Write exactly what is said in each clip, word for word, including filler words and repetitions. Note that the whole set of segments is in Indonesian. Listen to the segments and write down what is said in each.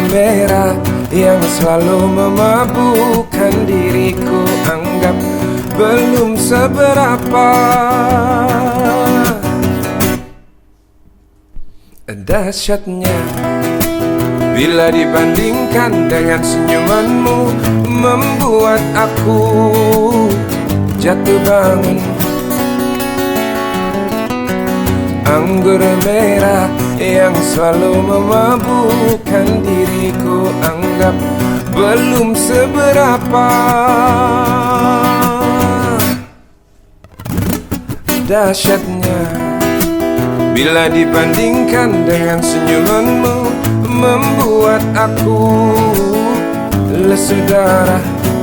merah yang selalu memabukkan diriku, anggap belum seberapa. Dahsyatnya bila dibandingkan dengan senyumanmu, membuat aku jatuh bangun. Anggur merah yang selalu memabukkan diriku, anggap belum seberapa. Dahsyatnya bila dibandingkan dengan senyumanmu, membuat aku lesu darah.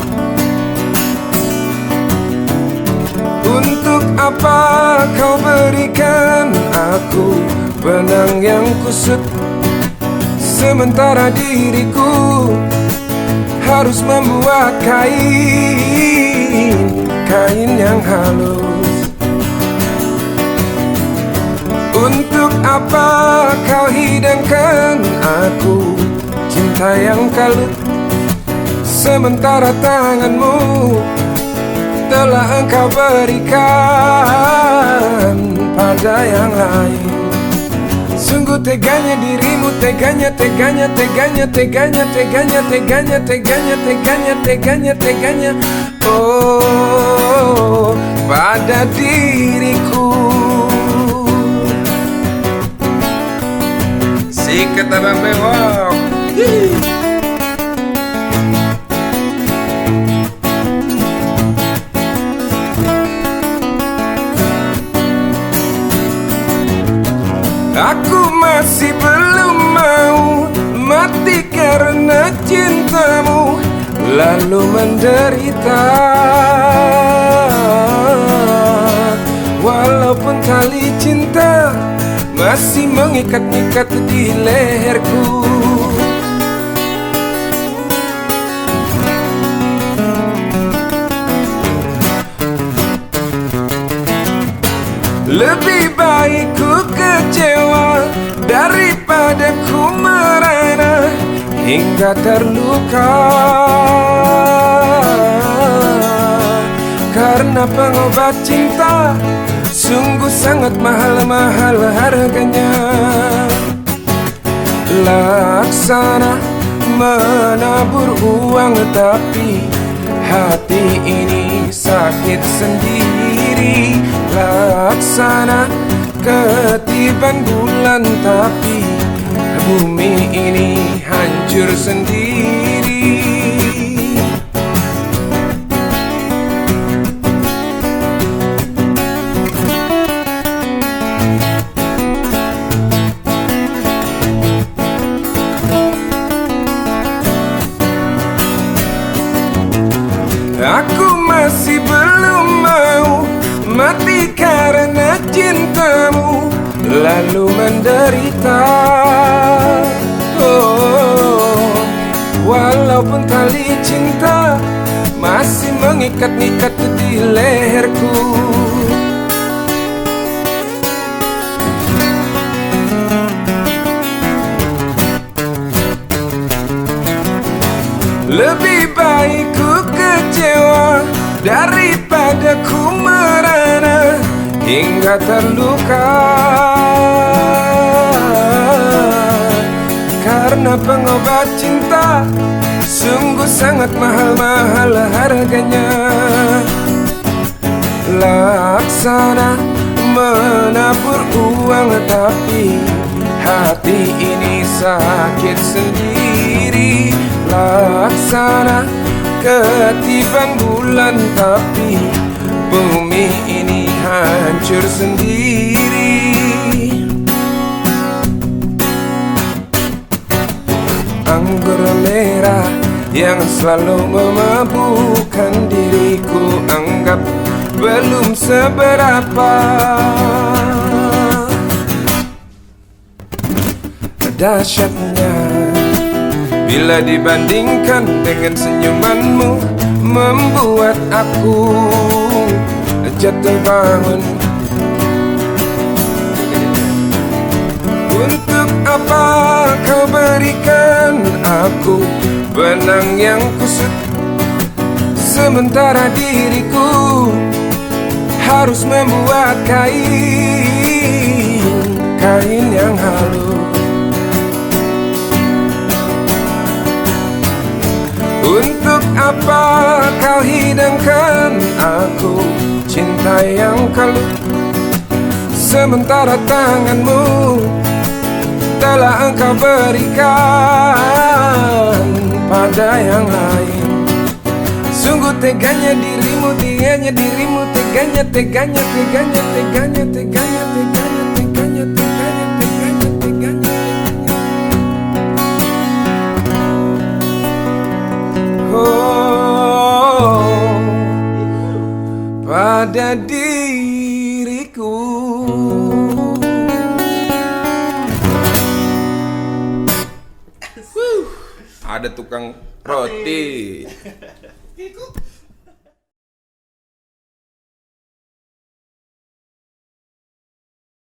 Untuk apa kau berikan aku benang yang kusut, sementara diriku harus membuat kain, kain yang halus. Untuk apa kau hidangkan aku cinta yang kalut, sementara tanganmu telah engkau berikan pada yang lain. Sungguh teganya dirimu, teganya, teganya, teganya, teganya, teganya, teganya, teganya, teganya, teganya, teganya, oh, pada diriku. Sikat abang bewok. Aku masih belum mau mati karena cintamu, lalu menderita. Walaupun tali cinta masih mengikat-ikat di leherku. Lebih baik ku kecewa daripada ku merana hingga terluka. Karena pengobat cinta sungguh sangat mahal-mahal harganya. Laksana menabur uang, tapi hati ini sakit sendiri. Laksana ketiban bulan, tapi bumi ini hancur sendiri. Aku masih belum mau mati karena cintamu, lalu menderita. Oh, walaupun tali cinta masih mengikat-ikat di leherku. Lebih baik ku kecewa daripada ku merana hingga terluka. Karena pengobat cinta sungguh sangat mahal-mahal harganya. Laksana menabur uang, tapi hati ini sakit sendiri. Laksana ketiban bulan, tapi bumi ini hancur sendiri. Anggur merah yang selalu memabukkan diriku, anggap belum seberapa. Dahsyatnya bila dibandingkan dengan senyumanmu, membuat aku jatuh bangun. Untuk apa kau berikan aku benang yang kusut, sementara diriku harus membuat kain, kain yang halus. Untuk apa kau hidangkan aku cinta yang kalut, sementara tanganmu telah engkau berikan pada yang lain. Sungguh teganya dirimu, teganya dirimu, teganya, teganya, teganya, teganya, teganya, teganya, teganya, teganya, teganya, teganya. Oh, pada diriku. Ada tukang roti.